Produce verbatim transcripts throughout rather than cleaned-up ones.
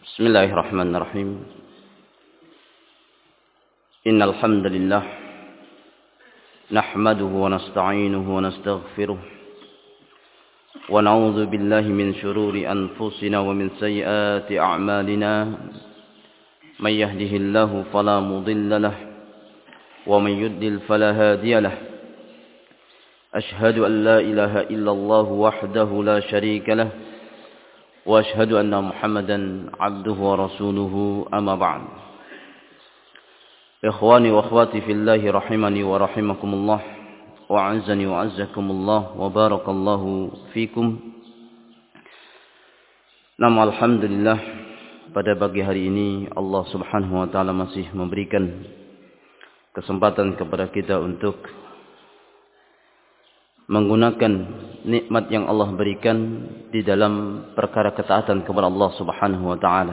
Bismillahirrahmanirrahim. Innal hamdalillah nahmaduhu wa nasta'inuhu wa nastaghfiruh wa na'udzu billahi min shururi anfusina wa min sayyiati a'malina. May yahdihillahu fala mudilla lahu wa may yudlil fala hadiya lahu. Ashhadu an la ilaha illallah wahdahu la syarika lahu wa ashhadu anna Muhammadan abduhu wa rasuluhu, amma ba'd. Ikhwani wa akhwati fillahi rahimani wa rahimakumullah wa azzani wa azzakumullah wa barakallahu fikum. Nama alhamdulillah, pada pagi hari ini Allah Subhanahu wa taala masih memberikan kesempatan kepada kita untuk menggunakan nikmat yang Allah berikan di dalam perkara ketaatan kepada Allah Subhanahu wa taala.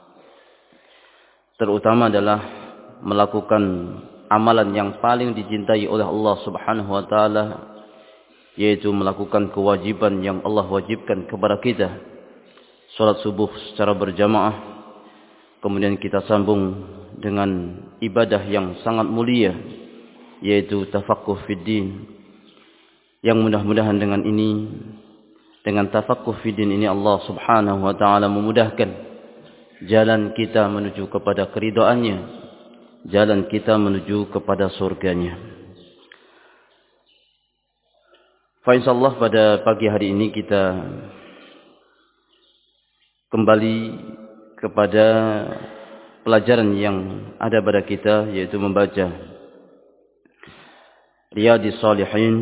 Terutama adalah melakukan amalan yang paling dicintai oleh Allah Subhanahu wa taala, yaitu melakukan kewajiban yang Allah wajibkan kepada kita. Salat subuh secara berjamaah, kemudian kita sambung dengan ibadah yang sangat mulia, yaitu tafaqquh fid din. Yang mudah-mudahan dengan ini, dengan tafaqquh fiddin ini, Allah Subhanahu wa taala memudahkan jalan kita menuju kepada keridhaannya, jalan kita menuju kepada surganya. Fa insyaallah pada pagi hari ini kita kembali kepada pelajaran yang ada pada kita, yaitu membaca Riyadhis Shalihin,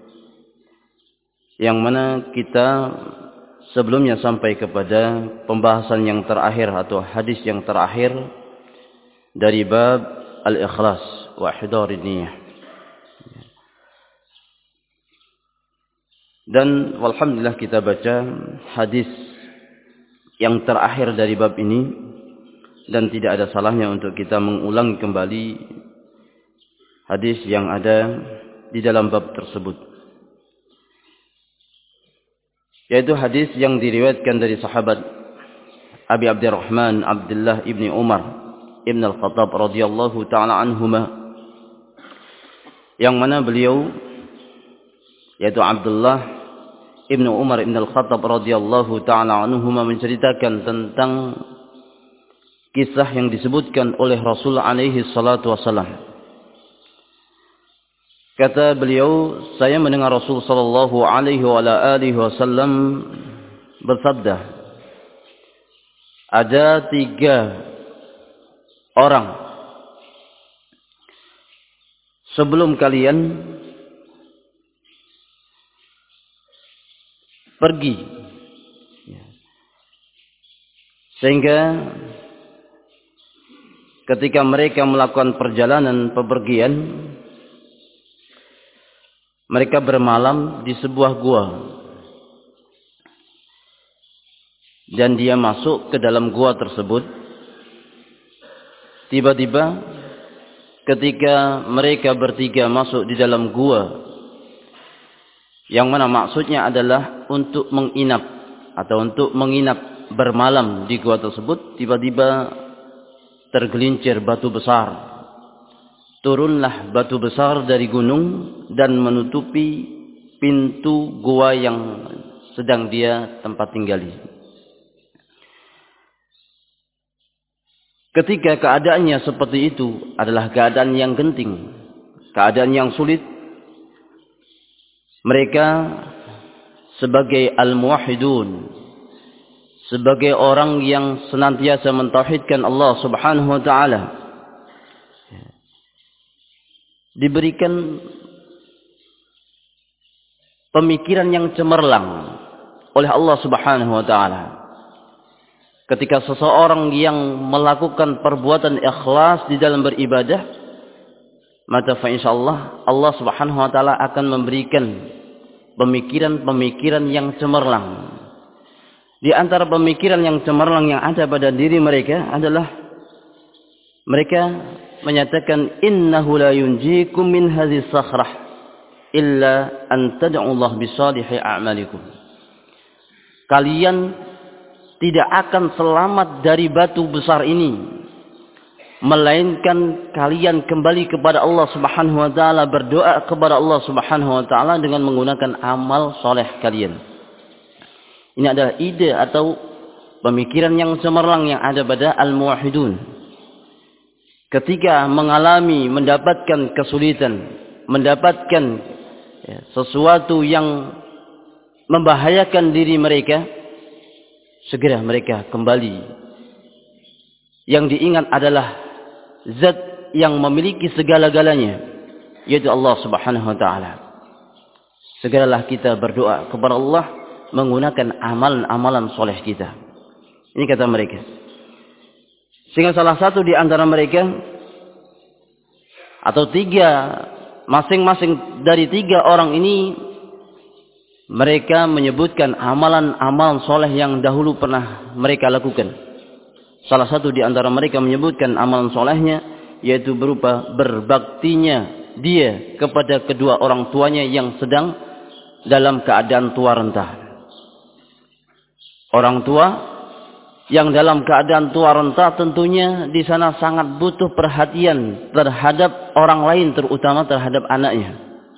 yang mana kita sebelumnya sampai kepada pembahasan yang terakhir atau hadis yang terakhir dari bab al-ikhlas wa ihdarin niyah. Dan walhamdulillah kita baca hadis yang terakhir dari bab ini, dan tidak ada salahnya untuk kita mengulang kembali hadis yang ada di dalam bab tersebut, yaitu hadis yang diriwayatkan dari sahabat Abi Abdurrahman Abdullah ibni Umar ibn al-Khattab radhiyallahu ta'ala anhuma, yang mana beliau, yaitu Abdullah ibn Umar ibn al-Khattab radhiyallahu ta'ala anhuma, menceritakan tentang kisah yang disebutkan oleh Rasul alaihi salatu wasallam. Kata beliau, saya mendengar Rasul sallallahu alaihi wa ala alihi wasallam bersabda, ada tiga orang sebelum kalian pergi, sehingga ketika mereka melakukan perjalanan pepergian, mereka bermalam di sebuah gua, dan dia masuk ke dalam gua tersebut. Tiba-tiba ketika mereka bertiga masuk di dalam gua, yang mana maksudnya adalah untuk menginap atau untuk menginap bermalam di gua tersebut, tiba-tiba tergelincir batu besar. Turunlah batu besar dari gunung dan menutupi pintu gua yang sedang dia tempat tinggali. Ketika keadaannya seperti itu adalah keadaan yang genting, keadaan yang sulit, mereka sebagai al-muwahhidun, sebagai orang yang senantiasa mentauhidkan Allah Subhanahu wa taala, diberikan pemikiran yang cemerlang oleh Allah Subhanahu wa taala. Ketika seseorang yang melakukan perbuatan ikhlas di dalam beribadah, maka fa insyaallah Allah Subhanahu wa taala akan memberikan pemikiran-pemikiran yang cemerlang. Di antara pemikiran yang cemerlang yang ada pada diri mereka adalah mereka menyatakan, innahu la yunjikum min hadhihi sakhrah illa an tad'u Allah bi salihi a'malikum. Kalian tidak akan selamat dari batu besar ini, melainkan kalian kembali kepada Allah Subhanahu wa taala, berdoa kepada Allah Subhanahu wa taala dengan menggunakan amal soleh kalian. Ini adalah ide atau pemikiran yang cemerlang yang ada pada al-muwahhidun. Ketika mengalami, mendapatkan kesulitan, mendapatkan ya, sesuatu yang membahayakan diri mereka, segera mereka kembali. Yang diingat adalah zat yang memiliki segala-galanya, yaitu Allah Subhanahu wa taala. Segeralah kita berdoa kepada Allah menggunakan amalan-amalan soleh kita. Ini kata mereka. Sehingga salah satu di antara mereka, atau tiga, masing-masing dari tiga orang ini, mereka menyebutkan amalan-amalan soleh yang dahulu pernah mereka lakukan. Salah satu di antara mereka menyebutkan amalan solehnya, yaitu berupa berbaktinya dia kepada kedua orang tuanya yang sedang dalam keadaan tua renta. Orang tua yang dalam keadaan tua renta tentunya di sana sangat butuh perhatian terhadap orang lain, terutama terhadap anaknya.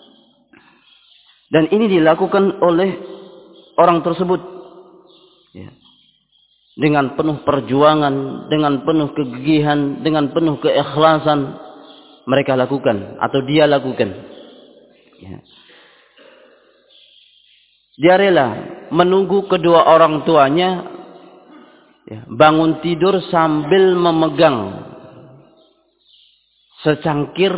Dan ini dilakukan oleh orang tersebut ya, dengan penuh perjuangan, dengan penuh kegigihan, dengan penuh keikhlasan mereka lakukan atau dia lakukan. Ya. Dia rela menunggu kedua orang tuanya ya, bangun tidur sambil memegang secangkir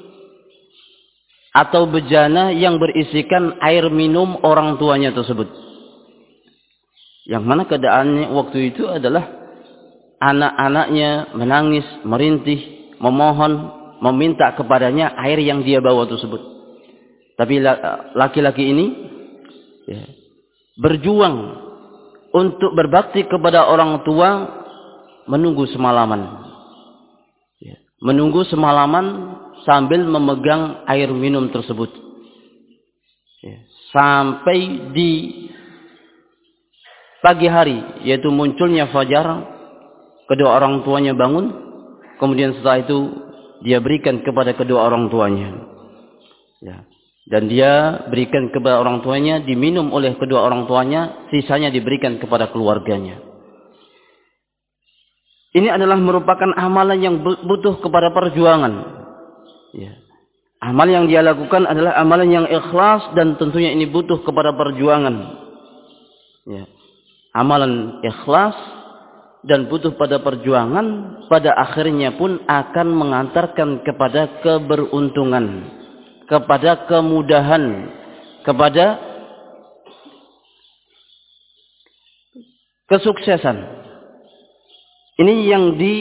atau bejana yang berisikan air minum orang tuanya tersebut. Yang mana keadaannya waktu itu adalah anak-anaknya menangis, merintih, memohon, meminta kepadanya air yang dia bawa tersebut. Tapi laki-laki ini ya, berjuang untuk berbakti kepada orang tua, menunggu semalaman. Ya, menunggu semalaman sambil memegang air minum tersebut. Ya, sampai di pagi hari, yaitu munculnya fajar, kedua orang tuanya bangun, kemudian setelah itu dia berikan kepada kedua orang tuanya. Ya. Dan dia berikan kepada orang tuanya, diminum oleh kedua orang tuanya, sisanya diberikan kepada keluarganya. Ini adalah merupakan amalan yang butuh kepada perjuangan. Ya. Amal yang dia lakukan adalah amalan yang ikhlas dan tentunya ini butuh kepada perjuangan. Ya. Amalan ikhlas dan butuh pada perjuangan, pada akhirnya pun akan mengantarkan kepada keberuntungan, kepada kemudahan, kepada kesuksesan. Ini yang di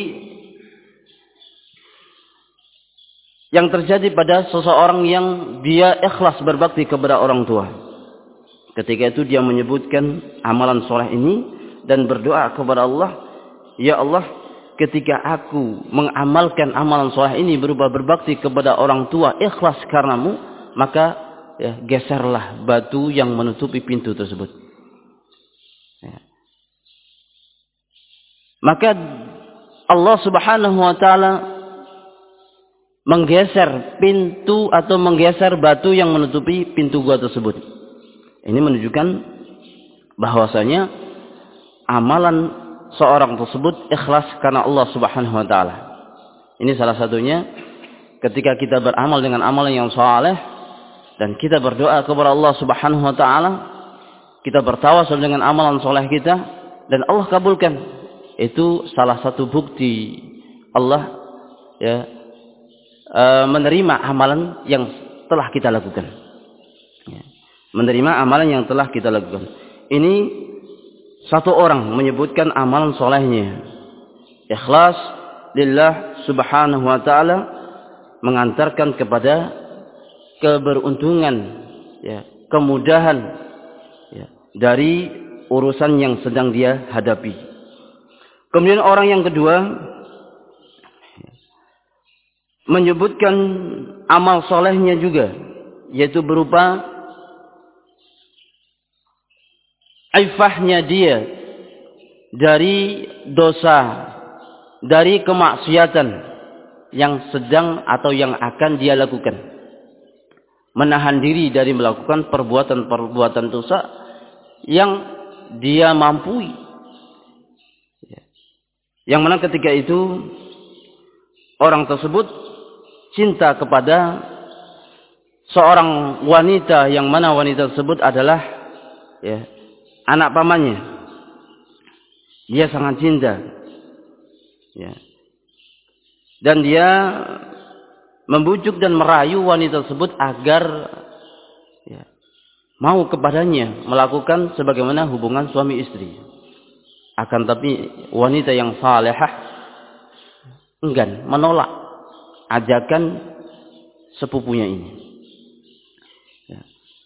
yang terjadi pada seseorang yang dia ikhlas berbakti kepada orang tua. Ketika itu dia menyebutkan amalan soleh ini dan berdoa kepada Allah, ya Allah, ketika aku mengamalkan amalan soleh ini berupa berbakti kepada orang tua ikhlas karenamu, maka ya, geserlah batu yang menutupi pintu tersebut. Ya. Maka Allah Subhanahu wa taala menggeser pintu atau menggeser batu yang menutupi pintu gua tersebut. Ini menunjukkan bahwasanya amalan seorang tersebut ikhlas karena Allah Subhanahu wa taala. Ini salah satunya ketika kita beramal dengan amalan yang saleh dan kita berdoa kepada Allah Subhanahu wa taala, kita bertawasul dengan amalan saleh kita dan Allah kabulkan. Itu salah satu bukti Allah ya e, menerima amalan yang telah kita lakukan. Ya. Menerima amalan yang telah kita lakukan. Ini satu orang menyebutkan amalan solehnya. Ikhlas lillah subhanahu wa ta'ala mengantarkan kepada keberuntungan, ya, kemudahan ya, dari urusan yang sedang dia hadapi. Kemudian orang yang kedua menyebutkan amal solehnya juga, yaitu berupa ifahnya dia dari dosa, dari kemaksiatan yang sedang atau yang akan dia lakukan. Menahan diri dari melakukan perbuatan-perbuatan dosa yang dia mampu. Yang mana ketika itu orang tersebut cinta kepada seorang wanita, yang mana wanita tersebut adalah ya, anak pamannya. Dia sangat cinta, ya. Dan dia membujuk dan merayu wanita tersebut agar ya, mau kepadanya melakukan sebagaimana hubungan suami istri. Akan tapi wanita yang salehah enggan, menolak ajakan sepupunya ini. Ya.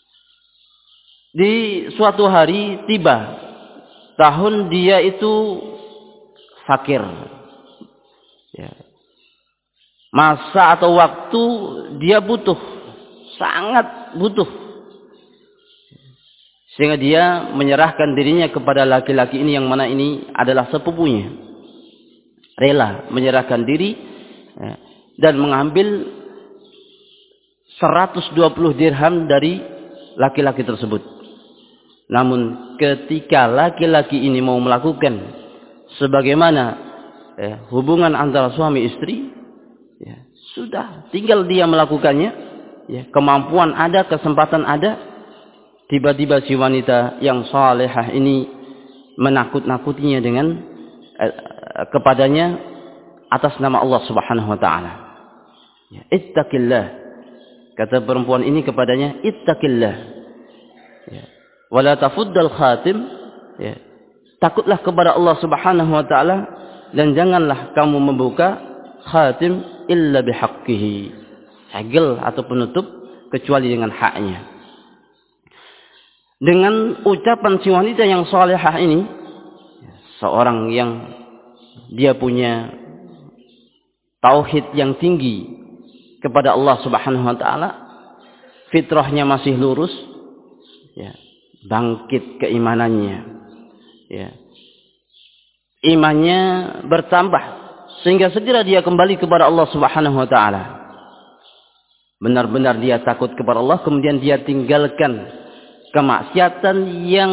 Di suatu hari tiba tahun dia itu fakir. Ya. Masa atau waktu dia butuh, sangat butuh. Sehingga dia menyerahkan dirinya kepada laki-laki ini yang mana ini adalah sepupunya. Rela menyerahkan diri ya, dan mengambil seratus dua puluh dirham dari laki-laki tersebut. Namun ketika laki-laki ini mau melakukan sebagaimana ya, hubungan antara suami istri, ya, sudah tinggal dia melakukannya, ya, kemampuan ada, kesempatan ada, tiba-tiba si wanita yang salehah ini menakut-nakutinya dengan eh, kepadanya atas nama Allah Subhanahu wa taala. Ya, ittaqillah, kata perempuan ini kepadanya, ittaqillah. Ya. Wala tafuddal khatim, ya. Takutlah kepada Allah Subhanahu wa taala dan janganlah kamu membuka khatim illa bihaqqihi, segel atau penutup kecuali dengan haknya. Dengan ucapan si wanita yang salehah ini, seorang yang dia punya tauhid yang tinggi kepada Allah Subhanahu wa taala, fitrahnya masih lurus, ya, bangkit keimanannya, ya, imannya bertambah sehingga segera dia kembali kepada Allah Subhanahu wa taala. Benar-benar dia takut kepada Allah, kemudian dia tinggalkan kemaksiatan yang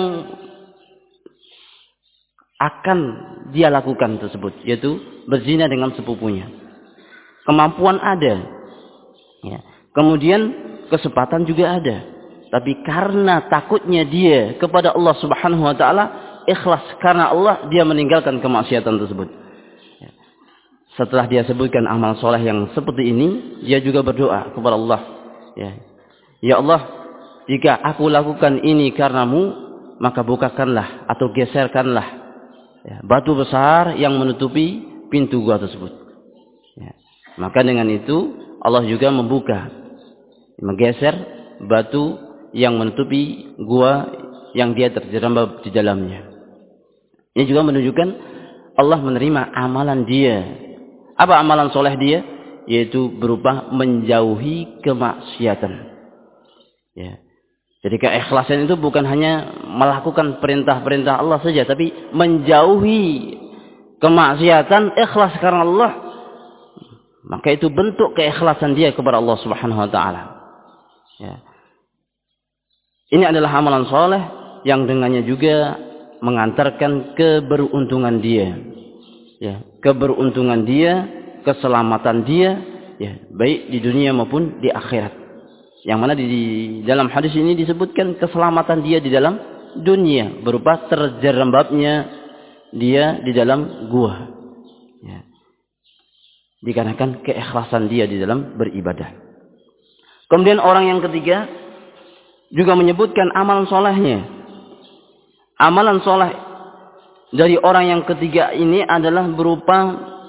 akan dia lakukan tersebut, yaitu berzina dengan sepupunya. Kemampuan ada, ya, kemudian kesempatan juga ada, tapi karena takutnya dia kepada Allah Subhanahu wa taala, ikhlas karena Allah, dia meninggalkan kemaksiatan tersebut. Setelah dia sebutkan amal soleh yang seperti ini, dia juga berdoa kepada Allah, ya, ya Allah, jika aku lakukan ini karenamu, maka bukakanlah atau geserkanlah, ya, batu besar yang menutupi pintu gua tersebut. Ya. Maka dengan itu Allah juga membuka, menggeser batu yang menutupi gua yang dia terjerembab di dalamnya. Ini juga menunjukkan Allah menerima amalan dia. Apa amalan soleh dia? Yaitu berupa menjauhi kemaksiatan. Ya. Jadi keikhlasan itu bukan hanya melakukan perintah-perintah Allah saja, tapi menjauhi kemaksiatan, ikhlas karena Allah. Maka itu bentuk keikhlasan dia kepada Allah Subhanahu wa taala. Ya. Ini adalah amalan soleh yang dengannya juga mengantarkan keberuntungan dia. Ya, keberuntungan dia, keselamatan dia, ya, baik di dunia maupun di akhirat. Yang mana di, di dalam hadis ini disebutkan keselamatan dia di dalam dunia berupa terjerembabnya dia di dalam gua. Ya. Dikarenakan keikhlasan dia di dalam beribadah. Kemudian orang yang ketiga juga menyebutkan amalan solehnya. Amalan soleh dari orang yang ketiga ini adalah berupa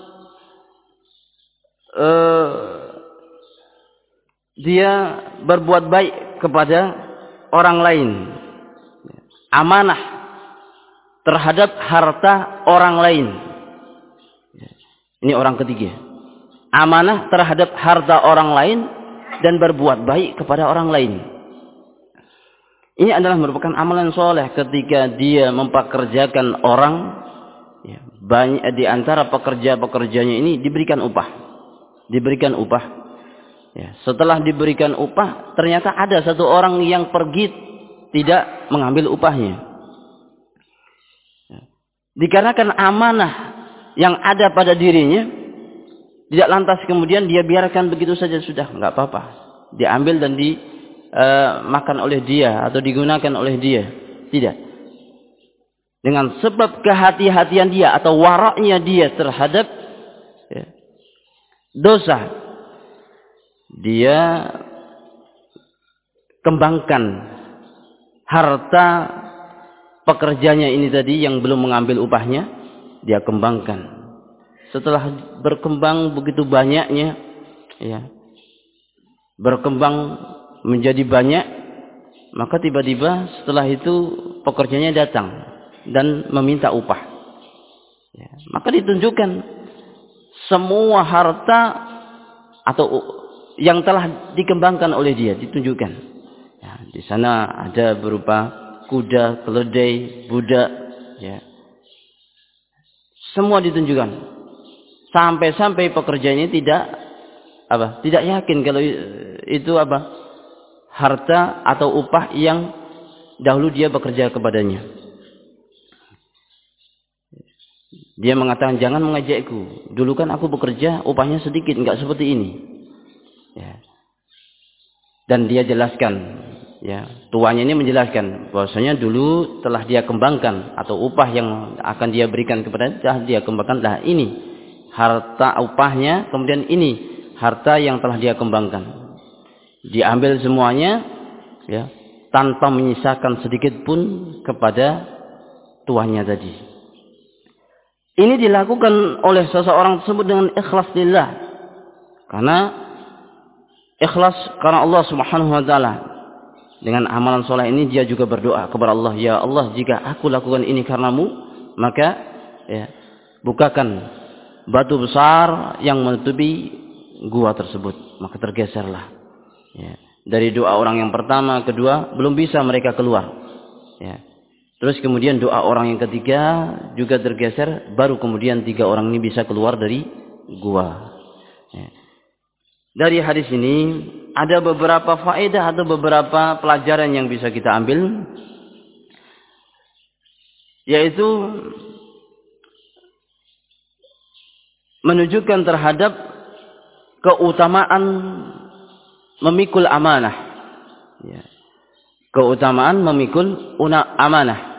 uh, dia berbuat baik kepada orang lain, amanah terhadap harta orang lain. Ini orang ketiga, amanah terhadap harta orang lain dan berbuat baik kepada orang lain. Ini adalah merupakan amalan soleh ketika dia mempekerjakan orang, Ya, banyak di antara pekerja-pekerjanya ini diberikan upah. Diberikan upah. Ya, setelah diberikan upah, ternyata ada satu orang yang pergi tidak mengambil upahnya. Ya, dikarenakan amanah yang ada pada dirinya, tidak lantas kemudian dia biarkan begitu saja, sudah, nggak apa-apa. Diambil dan dimakan uh, oleh dia atau digunakan oleh dia. Tidak. Dengan sebab kehati-hatian dia atau waraknya dia terhadap ya, dosa, dia kembangkan harta pekerjanya ini tadi yang belum mengambil upahnya, dia kembangkan. Setelah berkembang begitu banyaknya, ya, berkembang menjadi banyak, maka tiba-tiba setelah itu pekerjanya datang dan meminta upah. Ya, maka ditunjukkan semua harta atau yang telah dikembangkan oleh dia ditunjukkan. Ya, di sana ada berupa kuda, keledai, budak, ya. Semua ditunjukkan. Sampai-sampai pekerjanya tidak apa? Tidak yakin kalau itu apa? Harta atau upah yang dahulu dia bekerja kepadanya. Dia mengatakan, jangan mengajakku. Dulu kan aku bekerja, upahnya sedikit, enggak seperti ini. Ya. Dan dia jelaskan, ya, tuanya ini menjelaskan bahwasanya dulu telah dia kembangkan atau upah yang akan dia berikan kepada dia, dia kembangkan, lah ini harta upahnya, kemudian ini harta yang telah dia kembangkan. Diambil semuanya, ya, tanpa menyisakan sedikit pun kepada tuannya tadi. Ini dilakukan oleh seseorang tersebut dengan ikhlas lillah. Karena ikhlas karena Allah Subhanahu wa taala. Dengan amalan soleh ini dia juga berdoa kepada Allah, ya Allah, jika aku lakukan ini karenamu, maka ya, bukakan batu besar yang menutupi gua tersebut, maka tergeserlah. Ya. Dari doa orang yang pertama, kedua, belum bisa mereka keluar. Ya. Terus kemudian doa orang yang ketiga juga tergeser, baru kemudian tiga orang ini bisa keluar dari gua. Ya. Dari hadis ini ada beberapa faedah atau beberapa pelajaran yang bisa kita ambil, yaitu menunjukkan terhadap keutamaan memikul amanah. Ya. Keutamaan memikul amanah.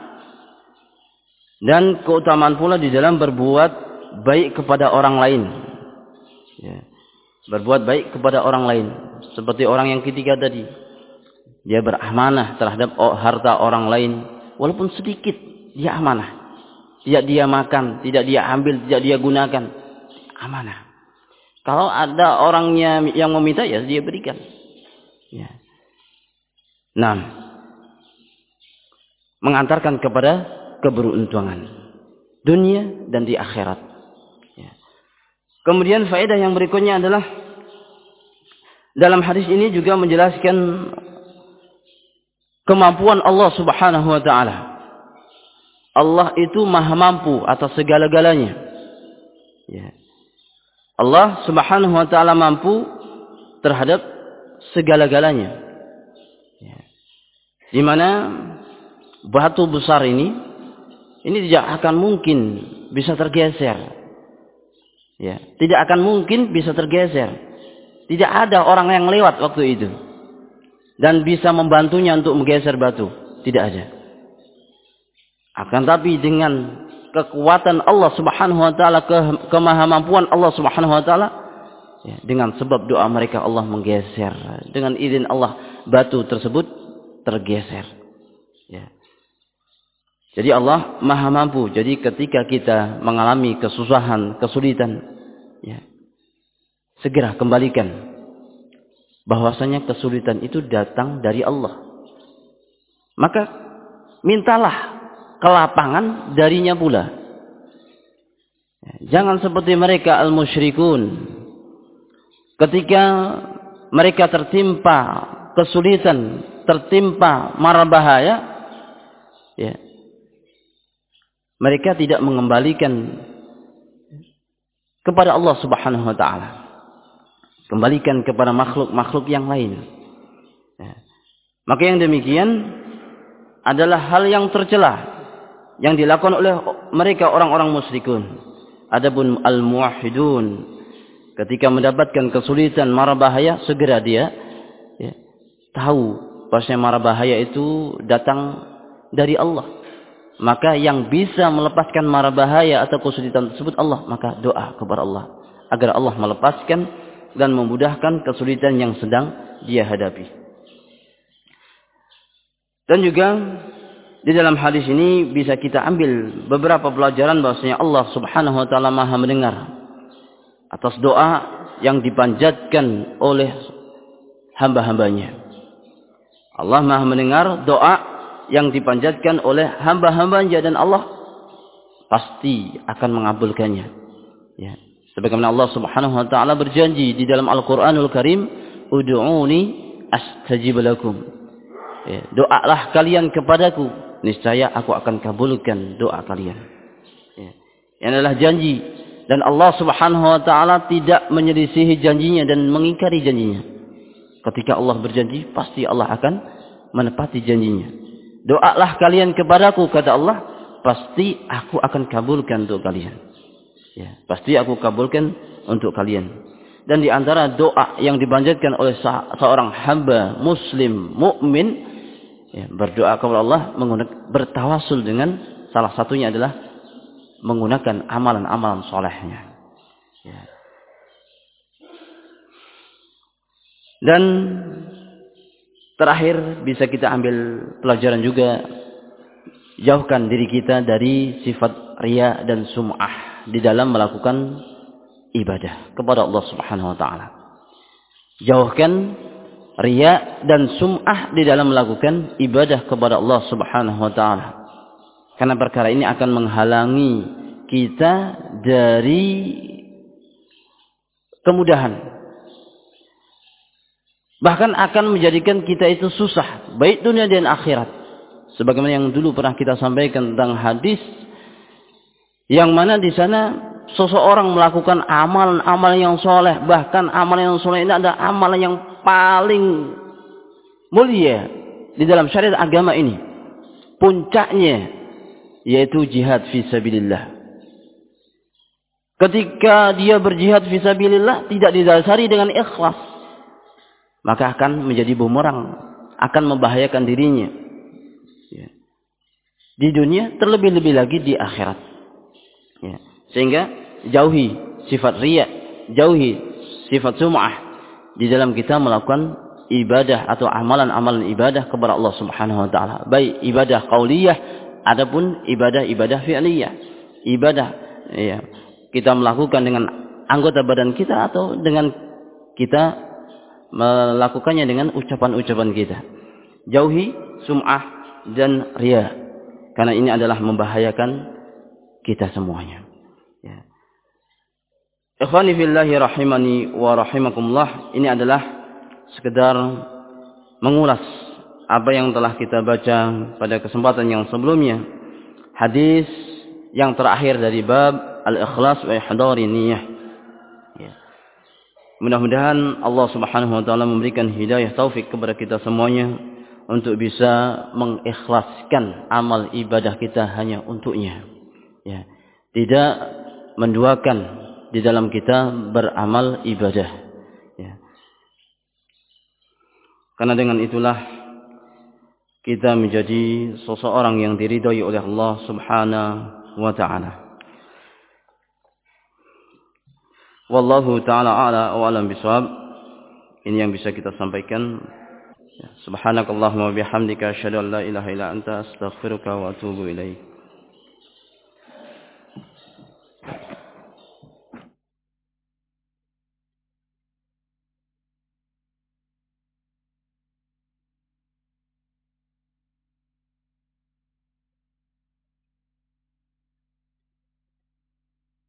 Dan keutamaan pula di dalam berbuat baik kepada orang lain. Ya. Berbuat baik kepada orang lain. Seperti orang yang ketiga tadi. Dia beramanah terhadap harta orang lain. Walaupun sedikit, dia amanah. Tidak dia makan, tidak dia ambil, tidak dia gunakan. Amanah. Kalau ada orangnya yang meminta, ya dia berikan. Ya. Nah, mengantarkan kepada keberuntungan dunia dan di akhirat. Ya. Kemudian faedah yang berikutnya adalah dalam hadis ini juga menjelaskan kemampuan Allah Subhanahu wa taala. Allah itu maha mampu atas segala-galanya. Ya. Allah Subhanahu wa taala mampu terhadap segala-galanya. Ya. Di mana batu besar ini ini tidak akan mungkin bisa tergeser. Ya, tidak akan mungkin bisa tergeser. Tidak ada orang yang lewat waktu itu dan bisa membantunya untuk menggeser batu, tidak ada. Akan tapi dengan kekuatan Allah Subhanahu wa taala, ke kemahamampuan Allah Subhanahu wa taala, ya, dengan sebab doa mereka Allah menggeser. Dengan izin Allah batu tersebut tergeser. Ya. Jadi Allah maha mampu. Jadi ketika kita mengalami kesusahan, kesulitan, ya, segera kembalikan bahwasanya kesulitan itu datang dari Allah. Maka mintalah kelapangan darinya pula. Ya, jangan seperti mereka al-musyrikun. Ketika mereka tertimpa kesulitan, tertimpa mara bahaya, ya, mereka tidak mengembalikan kepada Allah Subhanahu wa taala. Kembalikan kepada makhluk-makhluk yang lain. Ya. Maka yang demikian adalah hal yang tercela yang dilakukan oleh mereka orang-orang musyrikun. Adapun al-muwahhidun ketika mendapatkan kesulitan, mara bahaya, segera dia ya, tahu bahwasanya mara bahaya itu datang dari Allah. Maka yang bisa melepaskan mara bahaya atau kesulitan tersebut Allah, maka doa kepada Allah agar Allah melepaskan dan memudahkan kesulitan yang sedang dia hadapi. Dan juga di dalam hadis ini bisa kita ambil beberapa pelajaran bahwasanya Allah Subhanahu wa taala Maha mendengar atas doa yang dipanjatkan oleh hamba-hambanya. Allah Maha mendengar doa yang dipanjatkan oleh hamba-hambanya dan Allah pasti akan mengabulkannya. Ya. Sebagaimana Allah Subhanahu wa taala berjanji di dalam Al-Qur'anul Karim, "Ud'uuni astajib lakum." Ya, doalah kalian kepadaku, niscaya aku akan kabulkan doa kalian. Ya. Ini adalah janji dan Allah Subhanahu wa taala tidak menyelisihi janjinya dan mengingkari janjinya. Ketika Allah berjanji, pasti Allah akan menepati janjinya. Doalah kalian kepadaku, kata Allah, pasti aku akan kabulkan untuk kalian. Ya, pasti aku kabulkan untuk kalian. Dan di antara doa yang dipanjatkan oleh seorang hamba muslim mukmin, ya, berdoa kepada Allah menggunakan bertawasul dengan salah satunya adalah menggunakan amalan-amalan solehnya. Ya. Dan terakhir bisa kita ambil pelajaran juga, jauhkan diri kita dari sifat riya dan sum'ah di dalam melakukan ibadah kepada Allah Subhanahu wa taala. Jauhkan riya dan sum'ah di dalam melakukan ibadah kepada Allah Subhanahu wa taala. Karena perkara ini akan menghalangi kita dari kemudahan. Bahkan akan menjadikan kita itu susah, baik dunia dan akhirat. Sebagaimana yang dulu pernah kita sampaikan tentang hadis, yang mana di sana seseorang melakukan amalan-amalan yang soleh, bahkan amalan yang soleh ini adalah amalan yang paling mulia di dalam syariat agama ini. Puncaknya yaitu jihad fisabilillah. Ketika dia berjihad fisabilillah tidak didasari dengan ikhlas, maka akan menjadi bumerang, akan membahayakan dirinya ya, di dunia, terlebih-lebih lagi di akhirat ya. Sehingga jauhi sifat riya, jauhi sifat sum'ah di dalam kita melakukan ibadah atau amalan-amalan ibadah kepada Allah Subhanahu wa taala, baik ibadah qauliyah adapun ibadah-ibadah fi'liyah. Ibadah ya, kita melakukan dengan anggota badan kita atau dengan kita melakukannya dengan ucapan-ucapan kita. Jauhi sum'ah dan riya, karena ini adalah membahayakan kita semuanya ya. Ikhwani fillahi rahimani wa rahimakumullah, ini adalah sekedar mengulas apa yang telah kita baca pada kesempatan yang sebelumnya, hadis yang terakhir dari bab al-ikhlas wa ihdari niyyah ya. Mudah-mudahan Allah Subhanahu wa taala memberikan hidayah taufik kepada kita semuanya untuk bisa mengikhlaskan amal ibadah kita hanya untuknya. Ya, tidak menduakan di dalam kita beramal ibadah. Ya. Karena dengan itulah kita menjadi seseorang yang diridhai oleh Allah Subhanahu wa taala. Wallahu ta'ala a'la wa alam bisawab. Ini yang bisa kita sampaikan. Subhanakallahumma wa bihamdika asyhadu an la ilaha illa anta astaghfiruka wa atubu ilaik.